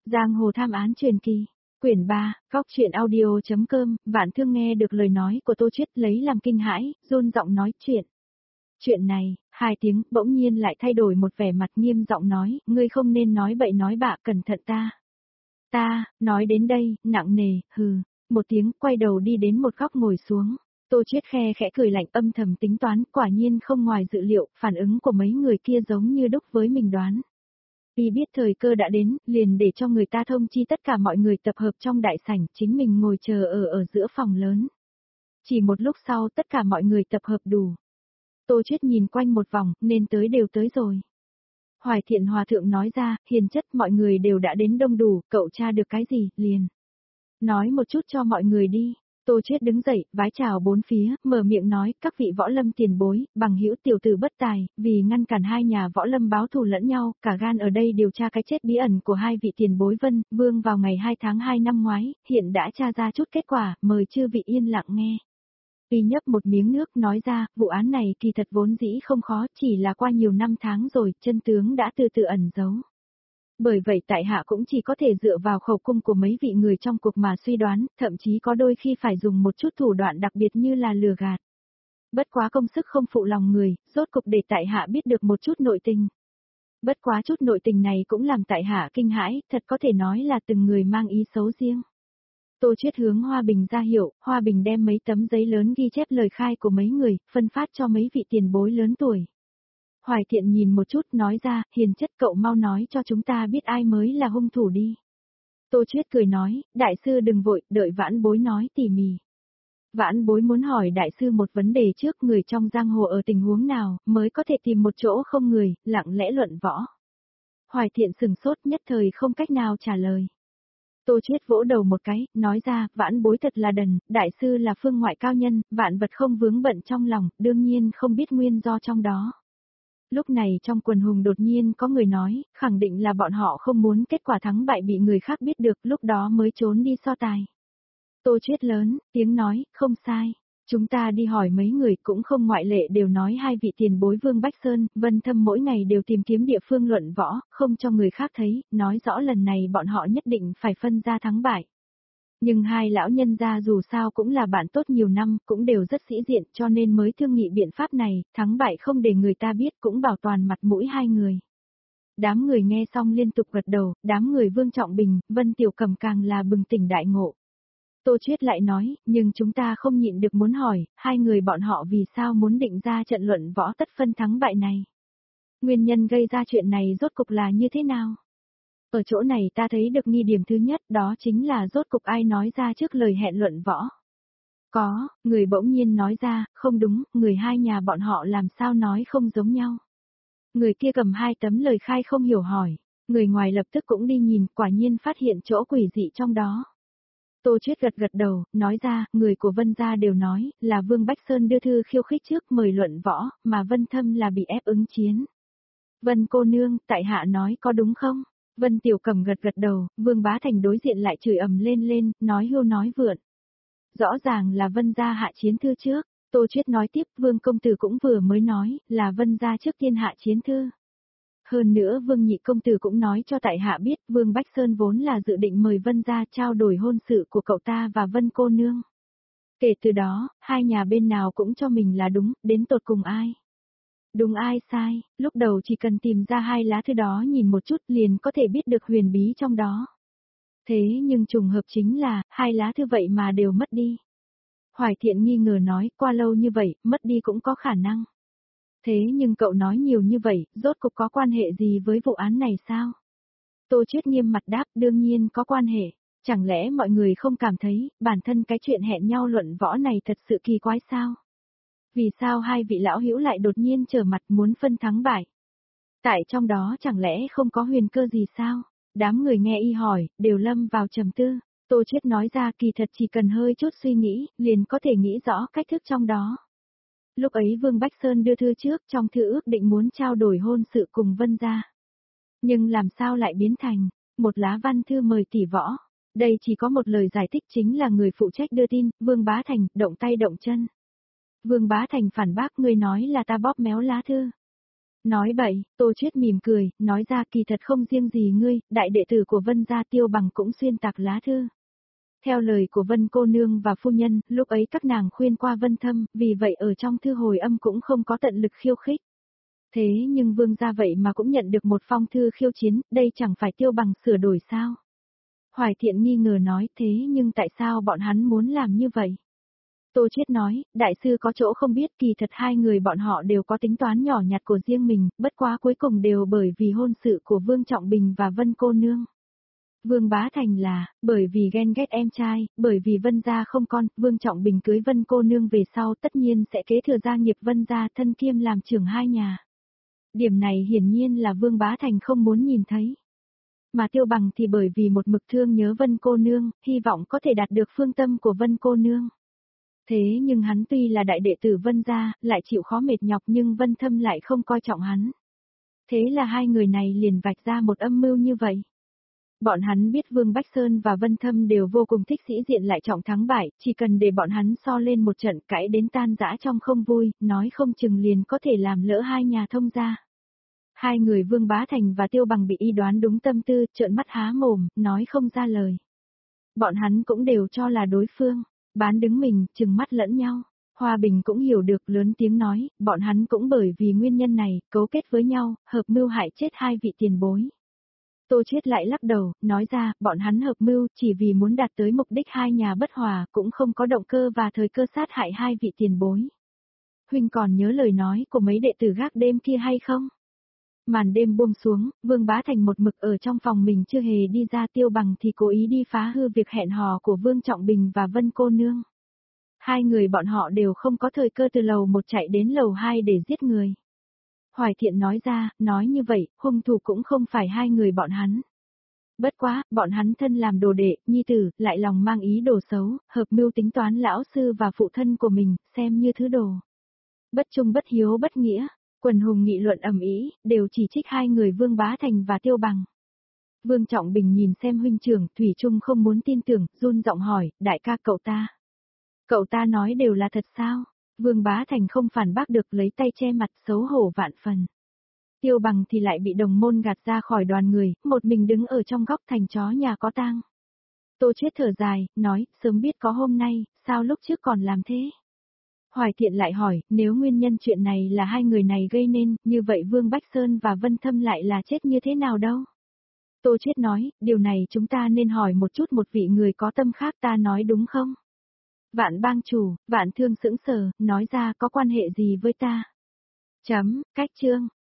Giang hồ tham án truyền kỳ. Quyển 3, Góc truyện audio.com, Vạn Thương nghe được lời nói của Tô Chiết lấy làm kinh hãi, run giọng nói chuyện. Chuyện này, 2 tiếng, bỗng nhiên lại thay đổi một vẻ mặt nghiêm giọng nói, ngươi không nên nói bậy nói bạ, cẩn thận ta. Ta, nói đến đây, nặng nề, hừ, một tiếng, quay đầu đi đến một góc ngồi xuống. Tô Chiết khe khẽ cười lạnh âm thầm tính toán, quả nhiên không ngoài dự liệu, phản ứng của mấy người kia giống như đúc với mình đoán. Vì biết thời cơ đã đến, liền để cho người ta thông chi tất cả mọi người tập hợp trong đại sảnh, chính mình ngồi chờ ở giữa phòng lớn. Chỉ một lúc sau tất cả mọi người tập hợp đủ. Tô Chiết nhìn quanh một vòng, nên tới đều tới rồi. Hoài Thiện Hòa Thượng nói ra, hiền chất mọi người đều đã đến đông đủ, cậu tra được cái gì, liền. Nói một chút cho mọi người đi. Tô Chiết đứng dậy, vái chào bốn phía, mở miệng nói, các vị võ lâm tiền bối, bằng hữu tiểu tử bất tài, vì ngăn cản hai nhà võ lâm báo thù lẫn nhau, cả gan ở đây điều tra cái chết bí ẩn của hai vị tiền bối Vân, Vương vào ngày 2 tháng 2 năm ngoái, hiện đã tra ra chút kết quả, mời chư vị yên lặng nghe. Y nhấp một miếng nước nói ra, vụ án này kỳ thật vốn dĩ không khó, chỉ là qua nhiều năm tháng rồi, chân tướng đã từ từ ẩn giấu. Bởi vậy tại hạ cũng chỉ có thể dựa vào khẩu cung của mấy vị người trong cuộc mà suy đoán, thậm chí có đôi khi phải dùng một chút thủ đoạn đặc biệt như là lừa gạt. Bất quá công sức không phụ lòng người, rốt cục để tại hạ biết được một chút nội tình. Bất quá chút nội tình này cũng làm tại hạ kinh hãi, thật có thể nói là từng người mang ý xấu riêng. Tô Chiết hướng Hoa Bình ra hiệu, Hoa Bình đem mấy tấm giấy lớn ghi chép lời khai của mấy người, phân phát cho mấy vị tiền bối lớn tuổi. Hoài Thiện nhìn một chút nói ra, hiền chất cậu mau nói cho chúng ta biết ai mới là hung thủ đi. Tô Chiết cười nói, đại sư đừng vội, đợi vãn bối nói tỉ mỉ. Vãn bối muốn hỏi đại sư một vấn đề trước người trong giang hồ ở tình huống nào, mới có thể tìm một chỗ không người, lặng lẽ luận võ. Hoài Thiện sừng sốt nhất thời không cách nào trả lời. Tô Chiết vỗ đầu một cái, nói ra, vãn bối thật là đần, đại sư là phương ngoại cao nhân, vạn vật không vướng bận trong lòng, đương nhiên không biết nguyên do trong đó. Lúc này trong quần hùng đột nhiên có người nói, khẳng định là bọn họ không muốn kết quả thắng bại bị người khác biết được, lúc đó mới trốn đi so tài. Tô Chiết lớn, tiếng nói, không sai. Chúng ta đi hỏi mấy người cũng không ngoại lệ đều nói hai vị tiền bối Vương Bách Sơn, Vân Thâm mỗi ngày đều tìm kiếm địa phương luận võ, không cho người khác thấy, nói rõ lần này bọn họ nhất định phải phân ra thắng bại. Nhưng hai lão nhân gia dù sao cũng là bạn tốt nhiều năm, cũng đều rất sĩ diện cho nên mới thương nghị biện pháp này, thắng bại không để người ta biết cũng bảo toàn mặt mũi hai người. Đám người nghe xong liên tục gật đầu, đám người Vương Trọng Bình, Vân Tiểu Cầm càng là bừng tỉnh đại ngộ. Tô Chiết lại nói, nhưng chúng ta không nhịn được muốn hỏi, hai người bọn họ vì sao muốn định ra trận luận võ tất phân thắng bại này. Nguyên nhân gây ra chuyện này rốt cục là như thế nào? Ở chỗ này ta thấy được nghi điểm thứ nhất đó chính là rốt cục ai nói ra trước lời hẹn luận võ. Có, người bỗng nhiên nói ra, không đúng, người hai nhà bọn họ làm sao nói không giống nhau. Người kia cầm 2 tấm lời khai không hiểu hỏi, người ngoài lập tức cũng đi nhìn, quả nhiên phát hiện chỗ quỷ dị trong đó. Tô Chiết gật gật đầu, nói ra, người của Vân gia đều nói, là Vương Bách Sơn đưa thư khiêu khích trước mời luận võ, mà Vân Thâm là bị ép ứng chiến. Vân cô nương, tại hạ nói có đúng không? Vân Tiểu Cầm gật gật đầu, Vương Bá Thành đối diện lại chửi ầm lên, nói hưu nói vượn. Rõ ràng là Vân gia hạ chiến thư trước, Tô Chiết nói tiếp, Vương công tử cũng vừa mới nói, là Vân gia trước tiên hạ chiến thư. Hơn nữa Vương nhị công tử cũng nói cho tại hạ biết, Vương Bách Sơn vốn là dự định mời Vân gia trao đổi hôn sự của cậu ta và Vân cô nương. Kể từ đó, hai nhà bên nào cũng cho mình là đúng, đến tột cùng ai. Đúng ai sai, lúc đầu chỉ cần tìm ra 2 lá thư đó nhìn một chút liền có thể biết được huyền bí trong đó. Thế nhưng trùng hợp chính là, 2 lá thư vậy mà đều mất đi. Hoài Thiện nghi ngờ nói, qua lâu như vậy, mất đi cũng có khả năng. Thế nhưng cậu nói nhiều như vậy, rốt cục có quan hệ gì với vụ án này sao? Tô Chiết nghiêm mặt đáp, đương nhiên có quan hệ. Chẳng lẽ mọi người không cảm thấy, bản thân cái chuyện hẹn nhau luận võ này thật sự kỳ quái sao? Vì sao hai vị lão hữu lại đột nhiên trở mặt muốn phân thắng bại? Tại trong đó chẳng lẽ không có huyền cơ gì sao? Đám người nghe y hỏi, đều lâm vào trầm tư. Tô Chiết nói ra kỳ thật chỉ cần hơi chút suy nghĩ, liền có thể nghĩ rõ cách thức trong đó. Lúc ấy Vương Bách Sơn đưa thư trước trong thư ước định muốn trao đổi hôn sự cùng Vân gia. Nhưng làm sao lại biến thành một lá văn thư mời tỷ võ? Đây chỉ có một lời giải thích chính là người phụ trách đưa tin, Vương Bá Thành, động tay động chân. Vương Bá Thành phản bác người nói là ta bóp méo lá thư. Nói bậy, Tô Chuyết mỉm cười, nói ra kỳ thật không riêng gì ngươi, đại đệ tử của Vân gia Tiêu Bằng cũng xuyên tạc lá thư. Theo lời của Vân cô nương và phu nhân, lúc ấy các nàng khuyên qua Vân Thâm, vì vậy ở trong thư hồi âm cũng không có tận lực khiêu khích. Thế nhưng vương gia vậy mà cũng nhận được một phong thư khiêu chiến, đây chẳng phải Tiêu Bằng sửa đổi sao? Hoài Thiện nghi ngờ nói thế nhưng tại sao bọn hắn muốn làm như vậy? Tô Chiết nói, đại sư có chỗ không biết kỳ thật hai người bọn họ đều có tính toán nhỏ nhặt của riêng mình, bất quá cuối cùng đều bởi vì hôn sự của Vương Trọng Bình và Vân cô nương. Vương Bá Thành là, bởi vì ghen ghét em trai, bởi vì Vân gia không con, Vương Trọng Bình cưới Vân cô nương về sau tất nhiên sẽ kế thừa gia nghiệp Vân gia thân kiêm làm trưởng hai nhà. Điểm này hiển nhiên là Vương Bá Thành không muốn nhìn thấy. Mà Tiêu Bằng thì bởi vì một mực thương nhớ Vân cô nương, hy vọng có thể đạt được phương tâm của Vân cô nương. Thế nhưng hắn tuy là đại đệ tử Vân gia, lại chịu khó mệt nhọc nhưng Vân Thâm lại không coi trọng hắn. Thế là hai người này liền vạch ra một âm mưu như vậy. Bọn hắn biết Vương Bách Sơn và Vân Thâm đều vô cùng thích sĩ diện lại trọng thắng bại, chỉ cần để bọn hắn so lên một trận cãi đến tan rã trong không vui, nói không chừng liền có thể làm lỡ hai nhà thông gia. Hai người Vương Bá Thành và Tiêu Bằng bị y đoán đúng tâm tư, trợn mắt há mồm, nói không ra lời. Bọn hắn cũng đều cho là đối phương, bán đứng mình, chừng mắt lẫn nhau. Hoa Bình cũng hiểu được lớn tiếng nói, bọn hắn cũng bởi vì nguyên nhân này, cấu kết với nhau, hợp mưu hại chết hai vị tiền bối. Tô Chiết lại lắc đầu, nói ra, bọn hắn hợp mưu chỉ vì muốn đạt tới mục đích hai nhà bất hòa, cũng không có động cơ và thời cơ sát hại hai vị tiền bối. Huynh còn nhớ lời nói của mấy đệ tử gác đêm kia hay không? Màn đêm buông xuống, Vương Bá Thành một mực ở trong phòng mình chưa hề đi ra, Tiêu Bằng thì cố ý đi phá hư việc hẹn hò của Vương Trọng Bình và Vân cô nương. Hai người bọn họ đều không có thời cơ từ lầu 1 chạy đến lầu 2 để giết người. Hoài Thiện nói ra, nói như vậy, hung thủ cũng không phải hai người bọn hắn. Bất quá, bọn hắn thân làm đồ đệ, nhi tử, lại lòng mang ý đồ xấu, hợp mưu tính toán lão sư và phụ thân của mình, xem như thứ đồ. Bất trung bất hiếu bất nghĩa, quần hùng nghị luận ầm ĩ, đều chỉ trích hai người Vương Bá Thành và Tiêu Bằng. Vương Trọng Bình nhìn xem huynh trưởng, thủy chung không muốn tin tưởng, run giọng hỏi, đại ca cậu ta. Cậu ta nói đều là thật sao? Vương Bá Thành không phản bác được, lấy tay che mặt xấu hổ vạn phần. Tiêu Bằng thì lại bị đồng môn gạt ra khỏi đoàn người, một mình đứng ở trong góc thành chó nhà có tang. Tô Chiết thở dài, nói, sớm biết có hôm nay, sao lúc trước còn làm thế? Hoài Thiện lại hỏi, nếu nguyên nhân chuyện này là hai người này gây nên, như vậy Vương Bách Sơn và Vân Thâm lại là chết như thế nào đâu? Tô Chiết nói, điều này chúng ta nên hỏi một chút một vị người có tâm khác, ta nói đúng không? Vạn bang chủ, Vạn Thương sững sờ, nói ra có quan hệ gì với ta? Cách chương.